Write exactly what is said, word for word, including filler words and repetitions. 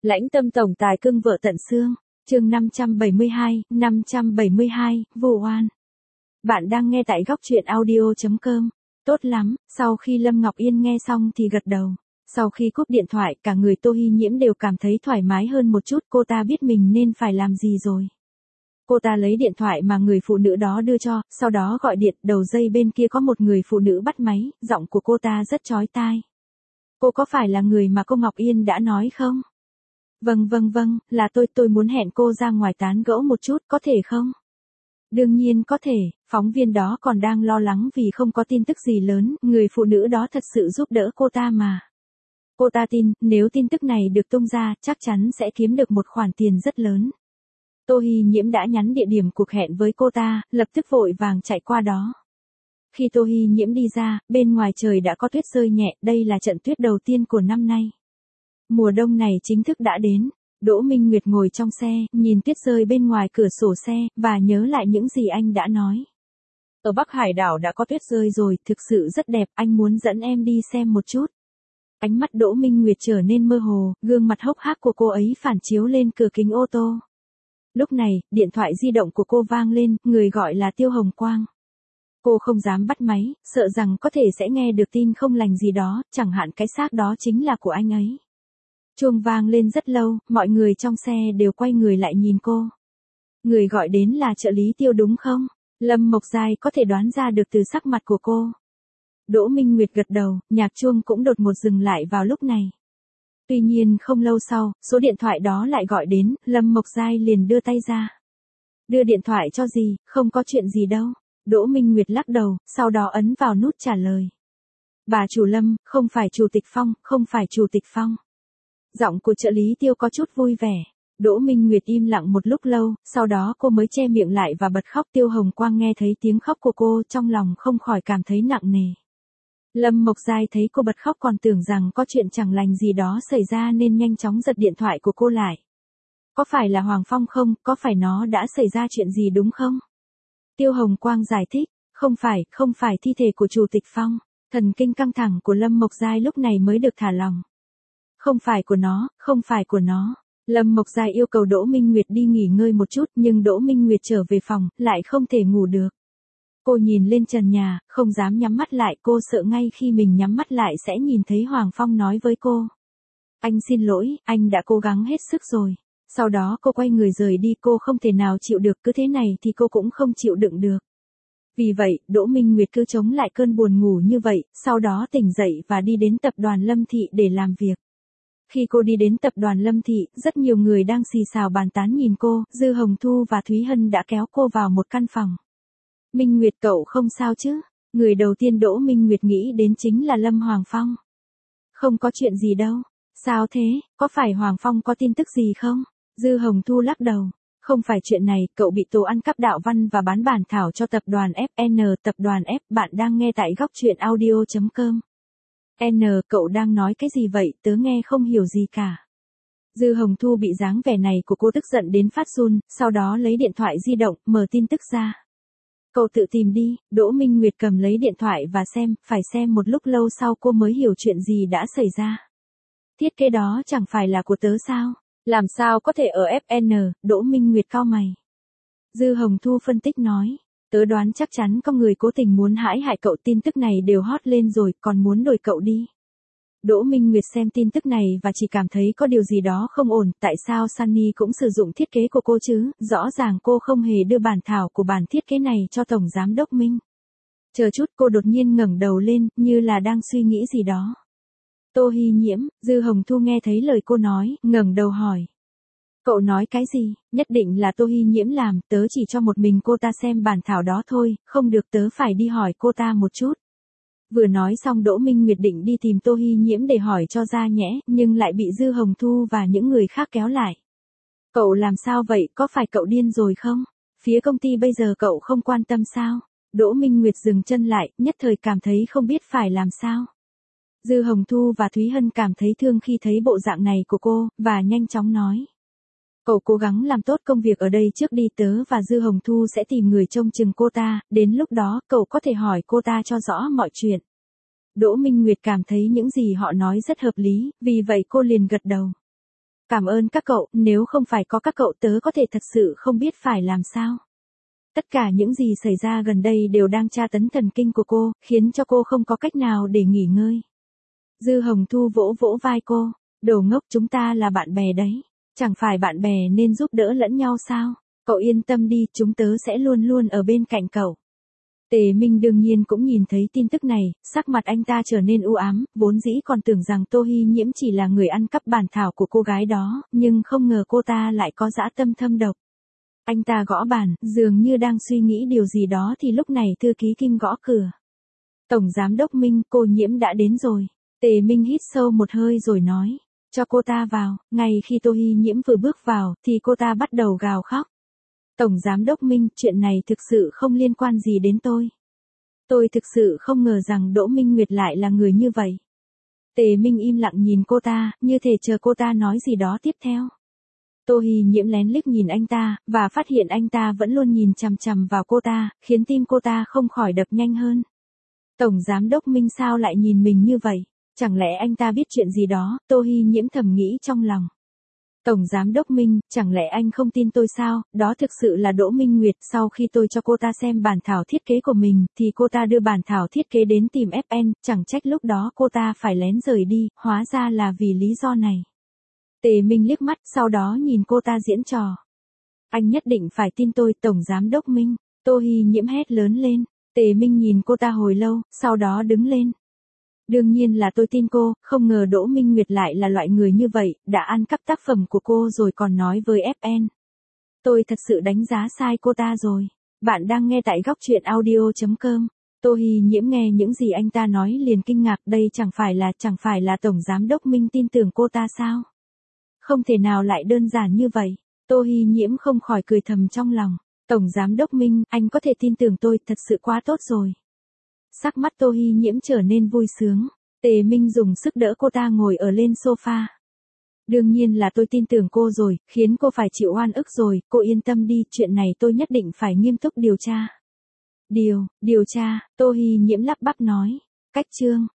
Lãnh tâm tổng tài cưng vợ tận xương, chương năm trăm bảy mươi hai, năm trăm bảy mươi hai, vu oan. Bạn đang nghe tại góc truyện audio chấm com. Tốt lắm, sau khi Lâm Ngọc Yên nghe xong thì gật đầu. Sau khi cúp điện thoại, cả người Tô Hi Nhiễm đều cảm thấy thoải mái hơn một chút, cô ta biết mình nên phải làm gì rồi. Cô ta lấy điện thoại mà người phụ nữ đó đưa cho, sau đó gọi điện, đầu dây bên kia có một người phụ nữ bắt máy, giọng của cô ta rất chói tai. Cô có phải là người mà cô Ngọc Yên đã nói không? Vâng vâng vâng, là tôi, tôi muốn hẹn cô ra ngoài tán gẫu một chút, có thể không? Đương nhiên có thể, phóng viên đó còn đang lo lắng vì không có tin tức gì lớn, người phụ nữ đó thật sự giúp đỡ cô ta mà. Cô ta tin, nếu tin tức này được tung ra, chắc chắn sẽ kiếm được một khoản tiền rất lớn. Tô Hi Nhiễm đã nhắn địa điểm cuộc hẹn với cô ta, lập tức vội vàng chạy qua đó. Khi Tô Hi Nhiễm đi ra, bên ngoài trời đã có tuyết rơi nhẹ, đây là trận tuyết đầu tiên của năm nay. Mùa đông này chính thức đã đến. Đỗ Minh Nguyệt ngồi trong xe, nhìn tuyết rơi bên ngoài cửa sổ xe, và nhớ lại những gì anh đã nói. Ở Bắc Hải đảo đã có tuyết rơi rồi, thực sự rất đẹp, anh muốn dẫn em đi xem một chút. Ánh mắt Đỗ Minh Nguyệt trở nên mơ hồ, gương mặt hốc hác của cô ấy phản chiếu lên cửa kính ô tô. Lúc này, điện thoại di động của cô vang lên, người gọi là Tiêu Hồng Quang. Cô không dám bắt máy, sợ rằng có thể sẽ nghe được tin không lành gì đó, chẳng hạn cái xác đó chính là của anh ấy. Chuông vang lên rất lâu, mọi người trong xe đều quay người lại nhìn cô. Người gọi đến là trợ lý Tiêu đúng không? Lâm Mộc Giai có thể đoán ra được từ sắc mặt của cô. Đỗ Minh Nguyệt gật đầu, nhạc chuông cũng đột ngột dừng lại vào lúc này. Tuy nhiên không lâu sau, số điện thoại đó lại gọi đến, Lâm Mộc Giai liền đưa tay ra. Đưa điện thoại cho gì, không có chuyện gì đâu. Đỗ Minh Nguyệt lắc đầu, sau đó ấn vào nút trả lời. Bà chủ Lâm, không phải Chủ tịch Phong, không phải Chủ tịch Phong. Giọng của trợ lý Tiêu có chút vui vẻ. Đỗ Minh Nguyệt im lặng một lúc lâu, sau đó cô mới che miệng lại và bật khóc. Tiêu Hồng Quang nghe thấy tiếng khóc của cô, trong lòng không khỏi cảm thấy nặng nề. Lâm Mộc Giai thấy cô bật khóc còn tưởng rằng có chuyện chẳng lành gì đó xảy ra nên nhanh chóng giật điện thoại của cô lại. Có phải là Hoàng Phong không, có phải nó đã xảy ra chuyện gì đúng không? Tiêu Hồng Quang giải thích, không phải, không phải thi thể của Chủ tịch Phong. Thần kinh căng thẳng của Lâm Mộc Giai lúc này mới được thả lỏng. Không phải của nó, không phải của nó. Lâm Mộc Giai yêu cầu Đỗ Minh Nguyệt đi nghỉ ngơi một chút, nhưng Đỗ Minh Nguyệt trở về phòng, lại không thể ngủ được. Cô nhìn lên trần nhà, không dám nhắm mắt lại, cô sợ ngay khi mình nhắm mắt lại sẽ nhìn thấy Hoàng Phong nói với cô. Anh xin lỗi, anh đã cố gắng hết sức rồi. Sau đó cô quay người rời đi, cô không thể nào chịu được, cứ thế này thì cô cũng không chịu đựng được. Vì vậy, Đỗ Minh Nguyệt cứ chống lại cơn buồn ngủ như vậy, sau đó tỉnh dậy và đi đến tập đoàn Lâm Thị để làm việc. Khi cô đi đến tập đoàn Lâm Thị, rất nhiều người đang xì xào bàn tán nhìn cô, Dư Hồng Thu và Thúy Hân đã kéo cô vào một căn phòng. Minh Nguyệt cậu không sao chứ? Người đầu tiên Đỗ Minh Nguyệt nghĩ đến chính là Lâm Hoàng Phong. Không có chuyện gì đâu. Sao thế, có phải Hoàng Phong có tin tức gì không? Dư Hồng Thu lắc đầu. Không phải chuyện này, cậu bị tố ăn cắp đạo văn và bán bản thảo cho tập đoàn ép en, tập đoàn F, bạn đang nghe tại góc truyện audio chấm com. N, cậu đang nói cái gì vậy, tớ nghe không hiểu gì cả. Dư Hồng Thu bị dáng vẻ này của cô tức giận đến phát run, sau đó lấy điện thoại di động, mở tin tức ra. Cậu tự tìm đi. Đỗ Minh Nguyệt cầm lấy điện thoại và xem, phải xem một lúc lâu sau cô mới hiểu chuyện gì đã xảy ra. Thiết kế đó chẳng phải là của tớ sao? Làm sao có thể ở ép en, Đỗ Minh Nguyệt cau mày. Dư Hồng Thu phân tích nói. Tớ đoán chắc chắn có người cố tình muốn hãm hại cậu, tin tức này đều hot lên rồi, còn muốn đuổi cậu đi. Đỗ Minh Nguyệt xem tin tức này và chỉ cảm thấy có điều gì đó không ổn, tại sao Sunny cũng sử dụng thiết kế của cô chứ, rõ ràng cô không hề đưa bản thảo của bản thiết kế này cho Tổng Giám đốc Minh. Chờ chút, cô đột nhiên ngẩng đầu lên, như là đang suy nghĩ gì đó. Tô Hi Nhiễm, Dư Hồng Thu nghe thấy lời cô nói, ngẩng đầu hỏi. Cậu nói cái gì? Nhất định là Tô Hi Nhiễm làm, tớ chỉ cho một mình cô ta xem bản thảo đó thôi, không được, tớ phải đi hỏi cô ta một chút. Vừa nói xong Đỗ Minh Nguyệt định đi tìm Tô Hi Nhiễm để hỏi cho ra nhẽ, nhưng lại bị Dư Hồng Thu và những người khác kéo lại. Cậu làm sao vậy, có phải cậu điên rồi không? Phía công ty bây giờ cậu không quan tâm sao? Đỗ Minh Nguyệt dừng chân lại, nhất thời cảm thấy không biết phải làm sao. Dư Hồng Thu và Thúy Hân cảm thấy thương khi thấy bộ dạng này của cô, và nhanh chóng nói. Cậu cố gắng làm tốt công việc ở đây trước đi, tớ và Dư Hồng Thu sẽ tìm người trông chừng cô ta, đến lúc đó cậu có thể hỏi cô ta cho rõ mọi chuyện. Đỗ Minh Nguyệt cảm thấy những gì họ nói rất hợp lý, vì vậy cô liền gật đầu. Cảm ơn các cậu, nếu không phải có các cậu tớ có thể thật sự không biết phải làm sao. Tất cả những gì xảy ra gần đây đều đang tra tấn thần kinh của cô, khiến cho cô không có cách nào để nghỉ ngơi. Dư Hồng Thu vỗ vỗ vai cô, đồ ngốc, chúng ta là bạn bè đấy. Chẳng phải bạn bè nên giúp đỡ lẫn nhau sao? Cậu yên tâm đi, chúng tớ sẽ luôn luôn ở bên cạnh cậu. Tề Minh đương nhiên cũng nhìn thấy tin tức này, sắc mặt anh ta trở nên u ám, vốn dĩ còn tưởng rằng Tô Hi Nhiễm chỉ là người ăn cắp bản thảo của cô gái đó, nhưng không ngờ cô ta lại có dã tâm thâm độc. Anh ta gõ bàn, dường như đang suy nghĩ điều gì đó thì lúc này thư ký Kim gõ cửa. Tổng giám đốc Minh, cô Nhiễm đã đến rồi. Tề Minh hít sâu một hơi rồi nói, cho cô ta vào. Ngay khi Tô Hi Nhiễm vừa bước vào, thì cô ta bắt đầu gào khóc. Tổng giám đốc Minh, chuyện này thực sự không liên quan gì đến tôi. Tôi thực sự không ngờ rằng Đỗ Minh Nguyệt lại là người như vậy. Tề Minh im lặng nhìn cô ta, như thể chờ cô ta nói gì đó tiếp theo. Tô Hi Nhiễm lén liếc nhìn anh ta, và phát hiện anh ta vẫn luôn nhìn chằm chằm vào cô ta, khiến tim cô ta không khỏi đập nhanh hơn. Tổng giám đốc Minh sao lại nhìn mình như vậy? Chẳng lẽ anh ta biết chuyện gì đó? Tô Hi Nhiễm thầm nghĩ trong lòng. Tổng giám đốc Minh, chẳng lẽ anh không tin tôi sao? Đó thực sự là Đỗ Minh Nguyệt. Sau khi tôi cho cô ta xem bản thảo thiết kế của mình, thì cô ta đưa bản thảo thiết kế đến tìm ép en, chẳng trách lúc đó cô ta phải lén rời đi, hóa ra là vì lý do này. Tề Minh liếc mắt, sau đó nhìn cô ta diễn trò. Anh nhất định phải tin tôi, Tổng giám đốc Minh. Tô Hi Nhiễm hét lớn lên. Tề Minh nhìn cô ta hồi lâu, sau đó đứng lên. Đương nhiên là tôi tin cô, không ngờ Đỗ Minh Nguyệt lại là loại người như vậy, đã ăn cắp tác phẩm của cô rồi còn nói với ép en. Tôi thật sự đánh giá sai cô ta rồi. Bạn đang nghe tại góc truyện audio chấm com. Tô Hi Nhiễm nghe những gì anh ta nói liền kinh ngạc, đây chẳng phải là, chẳng phải là Tổng giám đốc Minh tin tưởng cô ta sao? Không thể nào lại đơn giản như vậy. Tô Hi Nhiễm không khỏi cười thầm trong lòng. Tổng giám đốc Minh, anh có thể tin tưởng tôi, thật sự quá tốt rồi. Sắc mắt Tô Hi Nhiễm trở nên vui sướng. Tề Minh dùng sức đỡ cô ta ngồi ở lên sofa. Đương nhiên là tôi tin tưởng cô rồi, khiến cô phải chịu oan ức rồi, cô yên tâm đi, chuyện này tôi nhất định phải nghiêm túc điều tra. Điều, điều tra, Tô Hi Nhiễm lắp bắp nói. Cách chương.